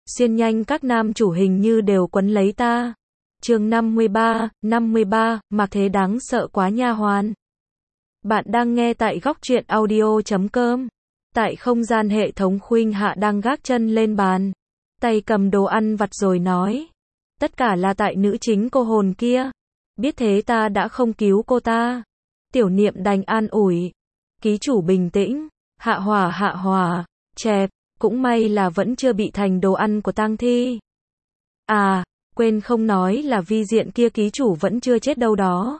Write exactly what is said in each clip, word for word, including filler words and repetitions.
Xuyên nhanh các nam chủ hình như đều quấn lấy ta. Chương năm mươi ba, năm mươi ba, Mạc Thế đáng sợ quá nha hoàn. Bạn đang nghe tại góc truyện audio chấm com. Tại không gian hệ thống Khuynh Hạ đang gác chân lên bàn, tay cầm đồ ăn vặt rồi nói. Tất cả là tại nữ chính cô hồn kia. Biết thế ta đã không cứu cô ta. Tiểu Niệm đành an ủi. Ký chủ bình tĩnh, hạ hỏa hạ hỏa, chẹp, cũng may là vẫn chưa bị thành đồ ăn của tang thi. À, quên không nói là vi diện kia ký chủ vẫn chưa chết đâu đó.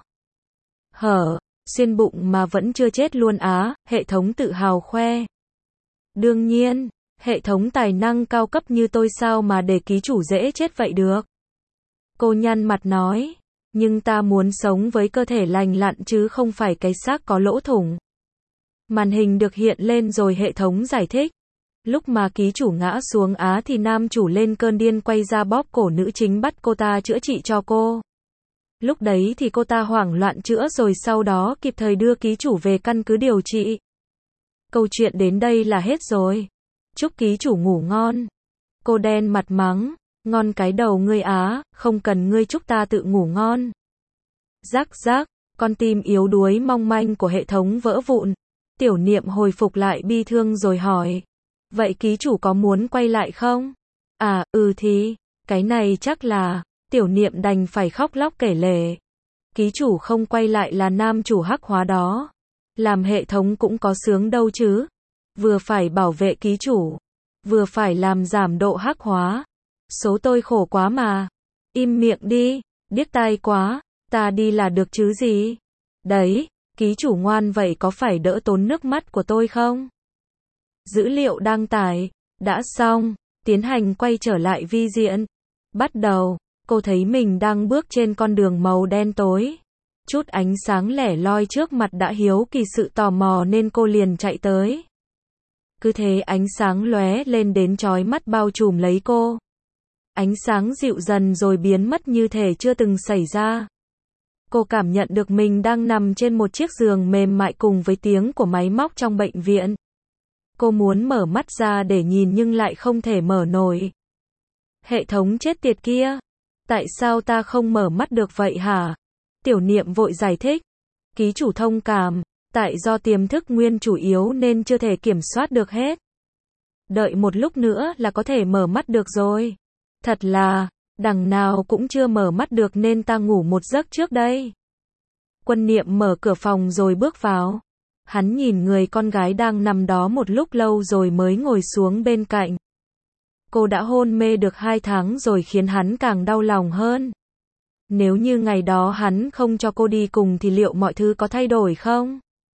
Hở, xuyên bụng mà vẫn chưa chết luôn á, hệ thống tự hào khoe. Đương nhiên, hệ thống tài năng cao cấp như tôi sao mà để ký chủ dễ chết vậy được. Cô nhăn mặt nói, nhưng ta muốn sống với cơ thể lành lặn chứ không phải cái xác có lỗ thủng. Màn hình được hiện lên rồi hệ thống giải thích. Lúc mà ký chủ ngã xuống á thì nam chủ lên cơn điên quay ra bóp cổ nữ chính bắt cô ta chữa trị cho cô. Lúc đấy thì cô ta hoảng loạn chữa rồi sau đó kịp thời đưa ký chủ về căn cứ điều trị. Câu chuyện đến đây là hết rồi. Chúc ký chủ ngủ ngon. Cô đen mặt mắng, ngon cái đầu ngươi á, không cần ngươi chúc ta tự ngủ ngon. Rắc rắc, con tim yếu đuối mong manh của hệ thống vỡ vụn. Tiểu Niệm hồi phục lại bi thương rồi hỏi. Vậy ký chủ có muốn quay lại không? À, ừ thì, cái này chắc là, Tiểu Niệm đành phải khóc lóc kể lể. Ký chủ không quay lại là nam chủ hắc hóa đó. Làm hệ thống cũng có sướng đâu chứ. Vừa phải bảo vệ ký chủ, vừa phải làm giảm độ hắc hóa. Số tôi khổ quá mà. Im miệng đi, điếc tai quá, ta đi là được chứ gì. Đấy, ký chủ ngoan vậy có phải đỡ tốn nước mắt của tôi không? Dữ liệu đăng tải, đã xong, tiến hành quay trở lại vi diện. Bắt đầu, cô thấy mình đang bước trên con đường màu đen tối. Chút ánh sáng lẻ loi trước mặt đã hiếu kỳ sự tò mò nên cô liền chạy tới. Cứ thế ánh sáng lóe lên đến chói mắt bao trùm lấy cô. Ánh sáng dịu dần rồi biến mất như thể chưa từng xảy ra. Cô cảm nhận được mình đang nằm trên một chiếc giường mềm mại cùng với tiếng của máy móc trong bệnh viện. Cô muốn mở mắt ra để nhìn nhưng lại không thể mở nổi. Hệ thống chết tiệt kia. Tại sao ta không mở mắt được vậy hả? Tiểu Niệm vội giải thích. Ký chủ thông cảm, tại do tiềm thức nguyên chủ yếu nên chưa thể kiểm soát được hết. Đợi một lúc nữa là có thể mở mắt được rồi. Thật là, đằng nào cũng chưa mở mắt được nên ta ngủ một giấc trước đây. Quân Niệm mở cửa phòng rồi bước vào. Hắn nhìn người con gái đang nằm đó một lúc lâu rồi mới ngồi xuống bên cạnh. Cô đã hôn mê được hai tháng rồi khiến hắn càng đau lòng hơn. Nếu như ngày đó hắn không cho cô đi cùng thì liệu mọi thứ có thay đổi không?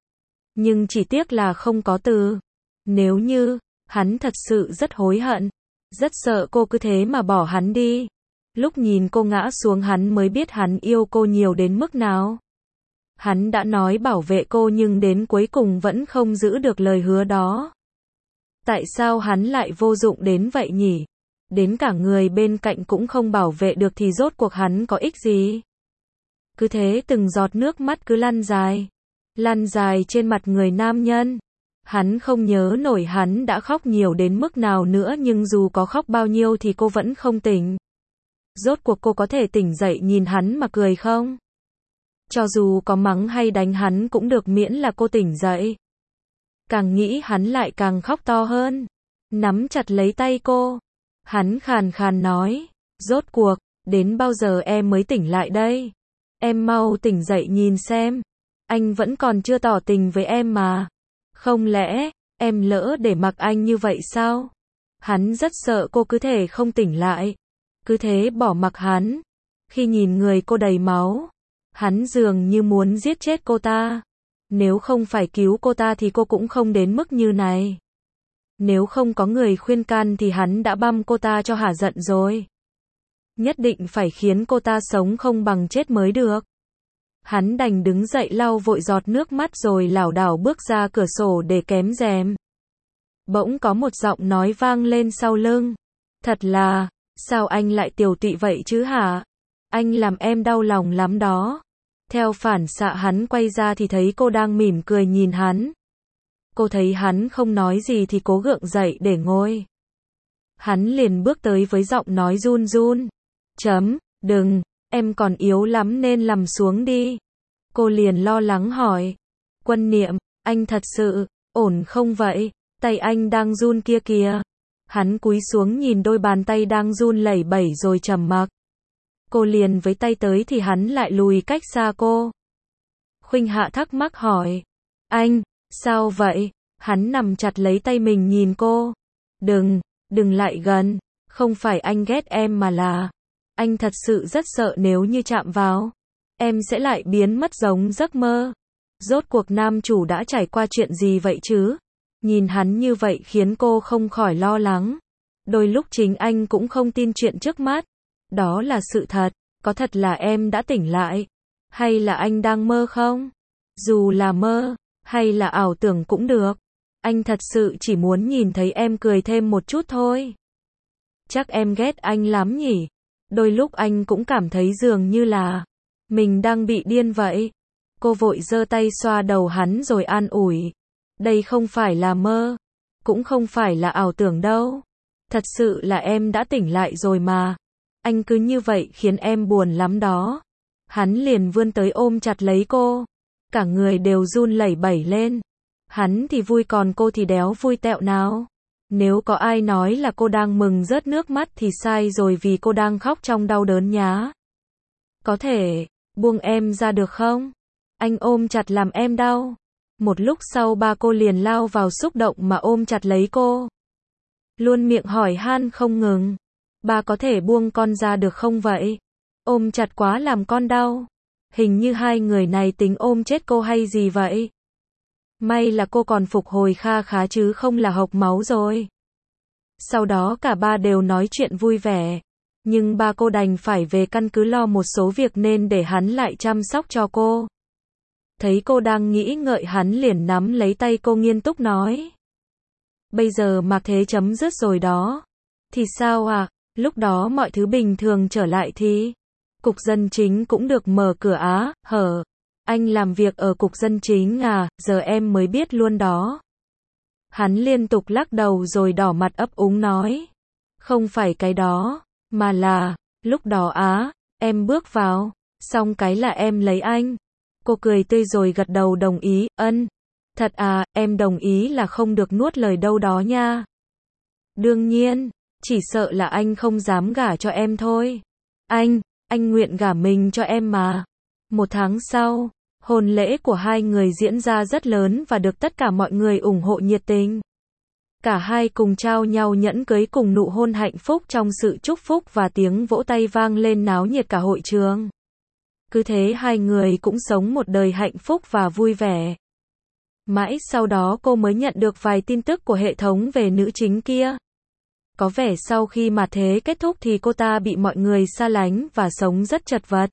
Nhưng chỉ tiếc là không có từ. Nếu như, hắn thật sự rất hối hận. Rất sợ cô cứ thế mà bỏ hắn đi. Lúc nhìn cô ngã xuống hắn mới biết hắn yêu cô nhiều đến mức nào. Hắn đã nói bảo vệ cô nhưng đến cuối cùng vẫn không giữ được lời hứa đó. Tại sao hắn lại vô dụng đến vậy nhỉ? Đến cả người bên cạnh cũng không bảo vệ được thì rốt cuộc hắn có ích gì? Cứ thế từng giọt nước mắt cứ lăn dài. Lăn dài trên mặt người nam nhân. Hắn không nhớ nổi hắn đã khóc nhiều đến mức nào nữa nhưng dù có khóc bao nhiêu thì cô vẫn không tỉnh. Rốt cuộc cô có thể tỉnh dậy nhìn hắn mà cười không? Cho dù có mắng hay đánh hắn cũng được miễn là cô tỉnh dậy. Càng nghĩ hắn lại càng khóc to hơn. Nắm chặt lấy tay cô. Hắn khàn khàn nói. Rốt cuộc, đến bao giờ em mới tỉnh lại đây? Em mau tỉnh dậy nhìn xem. Anh vẫn còn chưa tỏ tình với em mà. Không lẽ, em lỡ để mặc anh như vậy sao? Hắn rất sợ cô cứ thể không tỉnh lại. Cứ thế bỏ mặc hắn. Khi nhìn người cô đầy máu, hắn dường như muốn giết chết cô ta. Nếu không phải cứu cô ta thì cô cũng không đến mức như này. Nếu không có người khuyên can thì hắn đã băm cô ta cho hả giận rồi. Nhất định phải khiến cô ta sống không bằng chết mới được. Hắn đành đứng dậy lau vội giọt nước mắt rồi lảo đảo bước ra cửa sổ để kém rèm. Bỗng có một giọng nói vang lên sau lưng. Thật là, sao anh lại tiều tụy vậy chứ hả? Anh làm em đau lòng lắm đó. Theo phản xạ hắn quay ra thì thấy cô đang mỉm cười nhìn hắn. Cô thấy hắn không nói gì thì cố gượng dậy để ngồi. Hắn liền bước tới với giọng nói run run. Chấm, đừng, em còn yếu lắm nên nằm xuống đi. Cô liền lo lắng hỏi. Quân Niệm, anh thật sự, ổn không vậy? Tay anh đang run kia kìa. Hắn cúi xuống nhìn đôi bàn tay đang run lẩy bẩy rồi trầm mặc. Cô liền với tay tới thì hắn lại lùi cách xa cô. Khuynh Hạ thắc mắc hỏi. Anh, sao vậy? Hắn nằm chặt lấy tay mình nhìn cô. Đừng, đừng lại gần. Không phải anh ghét em mà là anh thật sự rất sợ nếu như chạm vào em sẽ lại biến mất giống giấc mơ. Rốt cuộc nam chủ đã trải qua chuyện gì vậy chứ? Nhìn hắn như vậy khiến cô không khỏi lo lắng. Đôi lúc chính anh cũng không tin chuyện trước mắt. Đó là sự thật. Có thật là em đã tỉnh lại? Hay là anh đang mơ không? Dù là mơ, hay là ảo tưởng cũng được. Anh thật sự chỉ muốn nhìn thấy em cười thêm một chút thôi. Chắc em ghét anh lắm nhỉ? Đôi lúc anh cũng cảm thấy dường như là mình đang bị điên vậy. Cô vội giơ tay xoa đầu hắn rồi an ủi. Đây không phải là mơ, cũng không phải là ảo tưởng đâu. Thật sự là em đã tỉnh lại rồi mà. Anh cứ như vậy khiến em buồn lắm đó. Hắn liền vươn tới ôm chặt lấy cô. Cả người đều run lẩy bẩy lên. Hắn thì vui còn cô thì đéo vui tẹo nào. Nếu có ai nói là cô đang mừng rớt nước mắt thì sai rồi vì cô đang khóc trong đau đớn nhá. Có thể buông em ra được không? Anh ôm chặt làm em đau. Một lúc sau ba cô liền lao vào xúc động mà ôm chặt lấy cô. Luôn miệng hỏi han không ngừng. Ba có thể buông con ra được không vậy? Ôm chặt quá làm con đau. Hình như hai người này tính ôm chết cô hay gì vậy? May là cô còn phục hồi kha khá chứ không là hộc máu rồi. Sau đó cả ba đều nói chuyện vui vẻ. Nhưng ba cô đành phải về căn cứ lo một số việc nên để hắn lại chăm sóc cho cô. Thấy cô đang nghĩ ngợi hắn liền nắm lấy tay cô nghiêm túc nói. Bây giờ Mạc Thế chấm dứt rồi đó. Thì sao à? Lúc đó mọi thứ bình thường trở lại thì Cục Dân Chính cũng được mở cửa á, hở. Anh làm việc ở Cục Dân Chính à, giờ em mới biết luôn đó. Hắn liên tục lắc đầu rồi đỏ mặt ấp úng nói. Không phải cái đó, mà là, lúc đó á, em bước vào, xong cái là em lấy anh. Cô cười tươi rồi gật đầu đồng ý, ân. Thật à, em đồng ý là không được nuốt lời đâu đó nha. Đương nhiên, chỉ sợ là anh không dám gả cho em thôi. Anh, anh nguyện gả mình cho em mà. Một tháng sau, hôn lễ của hai người diễn ra rất lớn và được tất cả mọi người ủng hộ nhiệt tình. Cả hai cùng trao nhau nhẫn cưới cùng nụ hôn hạnh phúc trong sự chúc phúc và tiếng vỗ tay vang lên náo nhiệt cả hội trường. Cứ thế hai người cũng sống một đời hạnh phúc và vui vẻ. Mãi sau đó cô mới nhận được vài tin tức của hệ thống về nữ chính kia. Có vẻ sau khi mà thế kết thúc thì cô ta bị mọi người xa lánh và sống rất chật vật.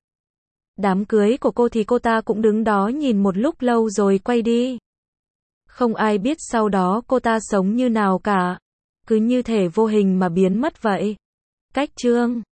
Đám cưới của cô thì cô ta cũng đứng đó nhìn một lúc lâu rồi quay đi. Không ai biết sau đó cô ta sống như nào cả. Cứ như thể vô hình mà biến mất vậy. Cách chương